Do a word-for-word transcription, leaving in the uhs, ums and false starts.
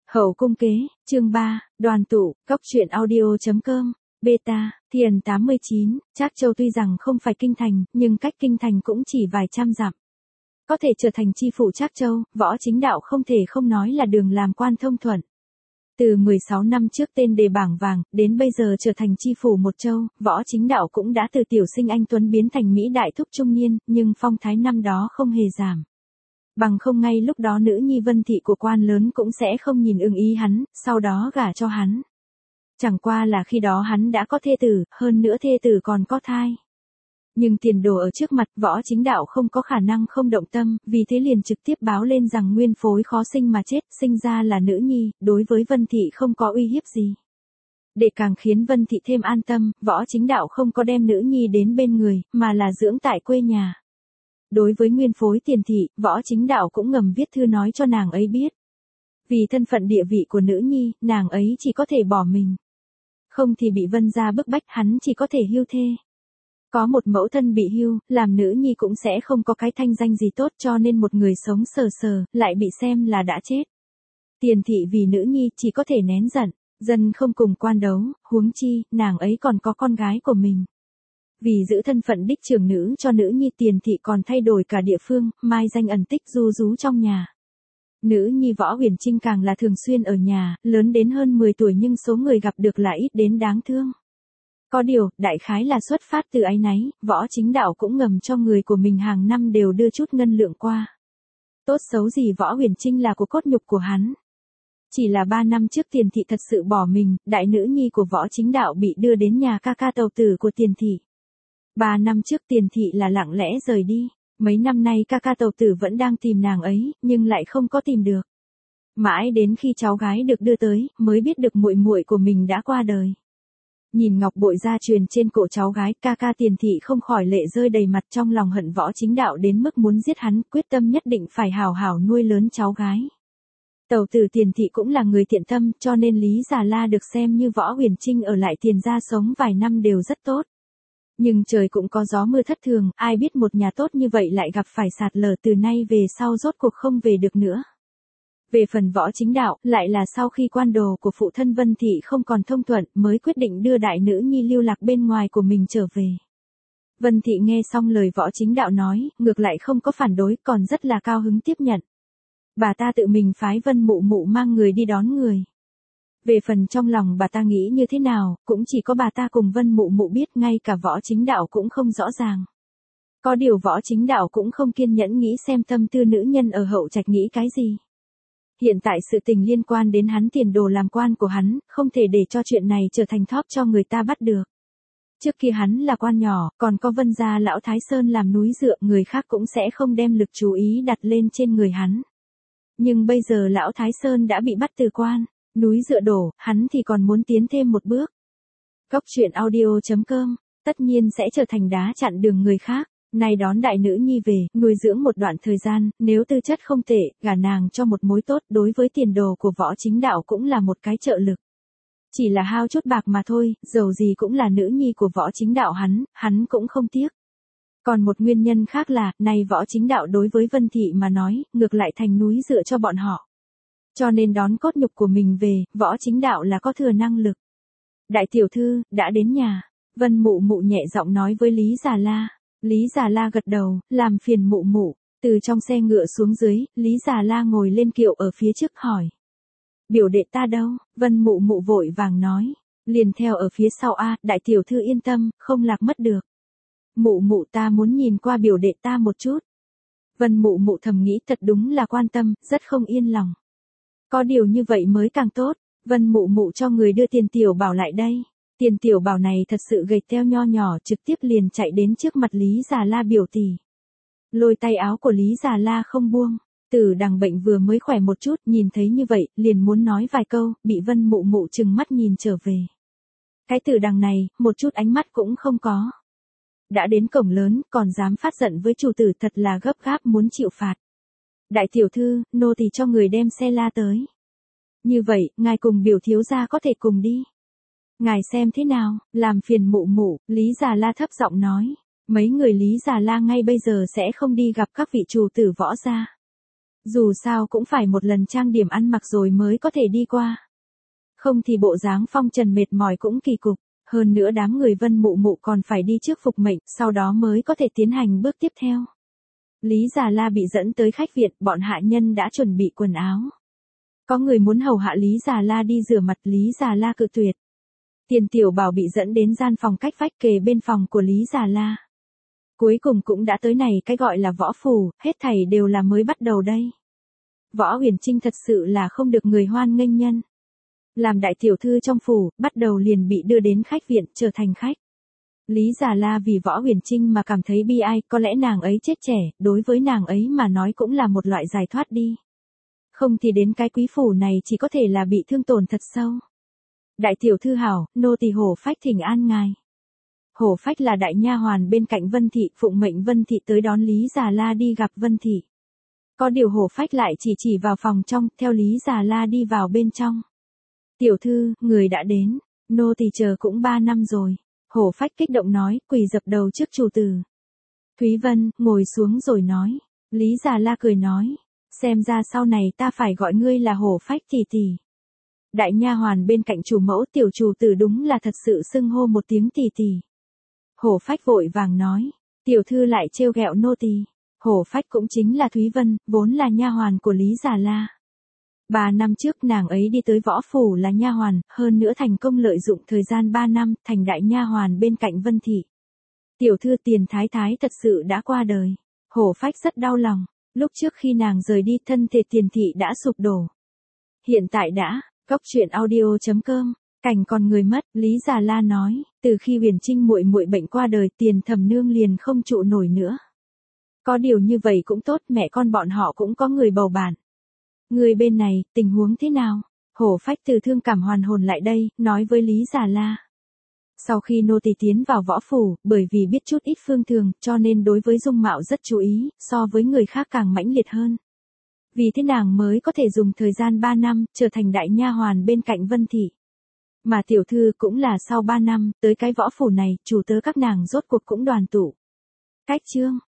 Hậu cung kế, chương ba, đoàn tụ, cóc truyện audio.com, beta, thiền tám mươi chín, Trác Châu tuy rằng không phải kinh thành, nhưng cách kinh thành cũng chỉ vài trăm dặm. Có thể trở thành chi phủ Trác Châu, Võ Chính Đạo không thể không nói là đường làm quan thông thuận. Từ mười sáu năm trước tên đề bảng vàng, đến bây giờ trở thành chi phủ một châu, Võ Chính Đạo cũng đã từ tiểu sinh anh tuấn biến thành Mỹ đại thúc trung niên, nhưng phong thái năm đó không hề giảm. Bằng không ngay lúc đó nữ nhi Vân Thị của quan lớn cũng sẽ không nhìn ưng ý hắn, sau đó gả cho hắn. Chẳng qua là khi đó hắn đã có thê tử, hơn nữa thê tử còn có thai. Nhưng tiền đồ ở trước mặt, Võ Chính Đạo không có khả năng không động tâm, vì thế liền trực tiếp báo lên rằng nguyên phối khó sinh mà chết, sinh ra là nữ nhi, đối với Vân Thị không có uy hiếp gì. Để càng khiến Vân Thị thêm an tâm, Võ Chính Đạo không có đem nữ nhi đến bên người, mà là dưỡng tại quê nhà. Đối với nguyên phối Tiền Thị, Võ Chính Đạo cũng ngầm viết thư nói cho nàng ấy biết. Vì thân phận địa vị của nữ nhi, nàng ấy chỉ có thể bỏ mình. Không thì bị Vân gia bức bách, hắn chỉ có thể hưu thê. Có một mẫu thân bị hưu, làm nữ nhi cũng sẽ không có cái thanh danh gì tốt, cho nên một người sống sờ sờ, lại bị xem là đã chết. Tiền Thị vì nữ nhi chỉ có thể nén giận, dân không cùng quan đấu, huống chi, nàng ấy còn có con gái của mình. Vì giữ thân phận đích trưởng nữ cho nữ nhi, Tiền Thị còn thay đổi cả địa phương, mai danh ẩn tích du rú trong nhà. Nữ nhi Võ Huyền Trinh càng là thường xuyên ở nhà, lớn đến hơn mười tuổi nhưng số người gặp được là ít đến đáng thương. Có điều, đại khái là xuất phát từ áy náy, Võ Chính Đạo cũng ngầm cho người của mình hàng năm đều đưa chút ngân lượng qua. Tốt xấu gì Võ Huyền Trinh là của cốt nhục của hắn. Chỉ là ba năm trước Tiền Thị thật sự bỏ mình, đại nữ nhi của Võ Chính Đạo bị đưa đến nhà ca ca tàu tử của Tiền Thị. Ba năm trước Tiền Thị là lặng lẽ rời đi, mấy năm nay ca ca tàu tử vẫn đang tìm nàng ấy, nhưng lại không có tìm được. Mãi đến khi cháu gái được đưa tới, mới biết được muội muội của mình đã qua đời. Nhìn ngọc bội gia truyền trên cổ cháu gái, ca ca Tiền Thị không khỏi lệ rơi đầy mặt, trong lòng hận Võ Chính Đạo đến mức muốn giết hắn, quyết tâm nhất định phải hào hảo nuôi lớn cháu gái. Tàu tử Tiền Thị cũng là người thiện tâm, cho nên Lý Già La được xem như Võ Huyền Trinh ở lại Tiền gia sống vài năm đều rất tốt. Nhưng trời cũng có gió mưa thất thường, ai biết một nhà tốt như vậy lại gặp phải sạt lở, từ nay về sau rốt cuộc không về được nữa. Về phần Võ Chính Đạo, lại là sau khi quan đồ của phụ thân Vân Thị không còn thông thuận, mới quyết định đưa đại nữ nhi lưu lạc bên ngoài của mình trở về. Vân Thị nghe xong lời Võ Chính Đạo nói, ngược lại không có phản đối, còn rất là cao hứng tiếp nhận. Bà ta tự mình phái Vân Mụ Mụ mang người đi đón người. Về phần trong lòng bà ta nghĩ như thế nào, cũng chỉ có bà ta cùng Vân Mụ Mụ biết, ngay cả Võ Chính Đạo cũng không rõ ràng. Có điều Võ Chính Đạo cũng không kiên nhẫn nghĩ xem tâm tư nữ nhân ở Hậu Trạch nghĩ cái gì. Hiện tại sự tình liên quan đến hắn, tiền đồ làm quan của hắn, không thể để cho chuyện này trở thành thóp cho người ta bắt được. Trước kia hắn là quan nhỏ, còn có Vân gia lão Thái Sơn làm núi dựa, người khác cũng sẽ không đem lực chú ý đặt lên trên người hắn. Nhưng bây giờ lão Thái Sơn đã bị bắt từ quan, núi dựa đổ, hắn thì còn muốn tiến thêm một bước. Cóc truyện audio.com, tất nhiên sẽ trở thành đá chặn đường người khác. Nay đón đại nữ nhi về, nuôi dưỡng một đoạn thời gian, nếu tư chất không tệ, gả nàng cho một mối tốt, đối với tiền đồ của Võ Chính Đạo cũng là một cái trợ lực. Chỉ là hao chút bạc mà thôi, dầu gì cũng là nữ nhi của Võ Chính Đạo hắn, hắn cũng không tiếc. Còn một nguyên nhân khác là, nay Võ Chính Đạo đối với Vân Thị mà nói, ngược lại thành núi dựa cho bọn họ. Cho nên đón cốt nhục của mình về, Võ Chính Đạo là có thừa năng lực. Đại tiểu thư, đã đến nhà. Vân Mụ Mụ nhẹ giọng nói với Lý Già La. Lý Già La gật đầu, làm phiền Mụ Mụ. Từ trong xe ngựa xuống dưới, Lý Già La ngồi lên kiệu ở phía trước hỏi. Biểu đệ ta đâu? Vân Mụ Mụ vội vàng nói. Liền theo ở phía sau a, đại tiểu thư yên tâm, không lạc mất được. Mụ Mụ ta muốn nhìn qua biểu đệ ta một chút. Vân Mụ Mụ thầm nghĩ thật đúng là quan tâm, rất không yên lòng. Có điều như vậy mới càng tốt. Vân Mụ Mụ cho người đưa Tiền Tiểu Bảo lại đây. Tiền Tiểu Bảo này thật sự gầy teo nho nhỏ, trực tiếp liền chạy đến trước mặt Lý Già La biểu tỷ. Lôi tay áo của Lý Già La không buông. Tử Đằng bệnh vừa mới khỏe một chút, nhìn thấy như vậy, liền muốn nói vài câu, bị Vân Mụ Mụ trừng mắt nhìn trở về. Cái Tử Đằng này, một chút ánh mắt cũng không có. Đã đến cổng lớn, còn dám phát giận với chủ tử, thật là gấp gáp muốn chịu phạt. Đại tiểu thư, nô tỳ cho người đem xe la tới. Như vậy, ngài cùng biểu thiếu gia có thể cùng đi. Ngài xem thế nào, làm phiền Mụ Mụ, Lý Già La thấp giọng nói. Mấy người Lý Già La ngay bây giờ sẽ không đi gặp các vị chủ tử Võ gia. Dù sao cũng phải một lần trang điểm ăn mặc rồi mới có thể đi qua. Không thì bộ dáng phong trần mệt mỏi cũng kỳ cục. Hơn nữa đám người Vân Mụ Mụ còn phải đi trước phục mệnh, sau đó mới có thể tiến hành bước tiếp theo. Lý Già La bị dẫn tới khách viện, bọn hạ nhân đã chuẩn bị quần áo. Có người muốn hầu hạ Lý Già La đi rửa mặt, Lý Già La cự tuyệt. Tiền Tiểu Bảo bị dẫn đến gian phòng cách vách kề bên phòng của Lý Già La. Cuối cùng cũng đã tới này, cái gọi là võ phủ, hết thảy đều là mới bắt đầu đây. Võ Huyền Trinh thật sự là không được người hoan nghênh nhân. Làm đại tiểu thư trong phủ, bắt đầu liền bị đưa đến khách viện, trở thành khách. Lý Già La vì Võ Huyền Trinh mà cảm thấy bi ai, có lẽ nàng ấy chết trẻ, đối với nàng ấy mà nói cũng là một loại giải thoát đi. Không thì đến cái quý phủ này chỉ có thể là bị thương tổn thật sâu. Đại tiểu thư hảo, nô tỳ Hổ Phách thỉnh an ngài. Hổ Phách là đại nha hoàn bên cạnh Vân Thị, phụng mệnh Vân Thị tới đón Lý Già La đi gặp Vân Thị. Có điều Hổ Phách lại chỉ chỉ vào phòng trong, theo Lý Già La đi vào bên trong. Tiểu thư, người đã đến, nô tỳ chờ cũng ba năm rồi. Hổ Phách kích động nói, quỳ dập đầu trước chủ tử. Thúy Vân, ngồi xuống rồi nói. Lý Già La cười nói, xem ra sau này ta phải gọi ngươi là Hổ Phách tỷ tỷ. Đại nha hoàn bên cạnh chủ mẫu, tiểu chủ tử đúng là thật sự xưng hô một tiếng tỷ tỷ. Hổ Phách vội vàng nói, tiểu thư lại trêu ghẹo nô tỳ. Hổ Phách cũng chính là Thúy Vân, vốn là nha hoàn của Lý Già La. Ba năm trước nàng ấy đi tới võ phủ là nha hoàn, hơn nữa thành công lợi dụng thời gian ba năm, thành đại nha hoàn bên cạnh Vân Thị. Tiểu thư Tiền Thái Thái thật sự đã qua đời. Hổ Phách rất đau lòng, lúc trước khi nàng rời đi thân thể Tiền Thị đã sụp đổ. Hiện tại đã, góc truyện audio chấm com, cảnh còn người mất, Lý Già La nói, từ khi Huyền Trinh muội muội bệnh qua đời, Tiền Thẩm Nương liền không trụ nổi nữa. Có điều như vậy cũng tốt, mẹ con bọn họ cũng có người bầu bạn. Người bên này, tình huống thế nào? Hổ Phách từ thương cảm hoàn hồn lại đây, nói với Lý Già La. Sau khi nô tỳ tiến vào võ phủ, bởi vì biết chút ít phương thường, cho nên đối với dung mạo rất chú ý, so với người khác càng mãnh liệt hơn. Vì thế nàng mới có thể dùng thời gian ba năm, trở thành đại nha hoàn bên cạnh Vân Thị. Mà tiểu thư cũng là sau ba năm, tới cái võ phủ này, chủ tớ các nàng rốt cuộc cũng đoàn tụ. Cách chương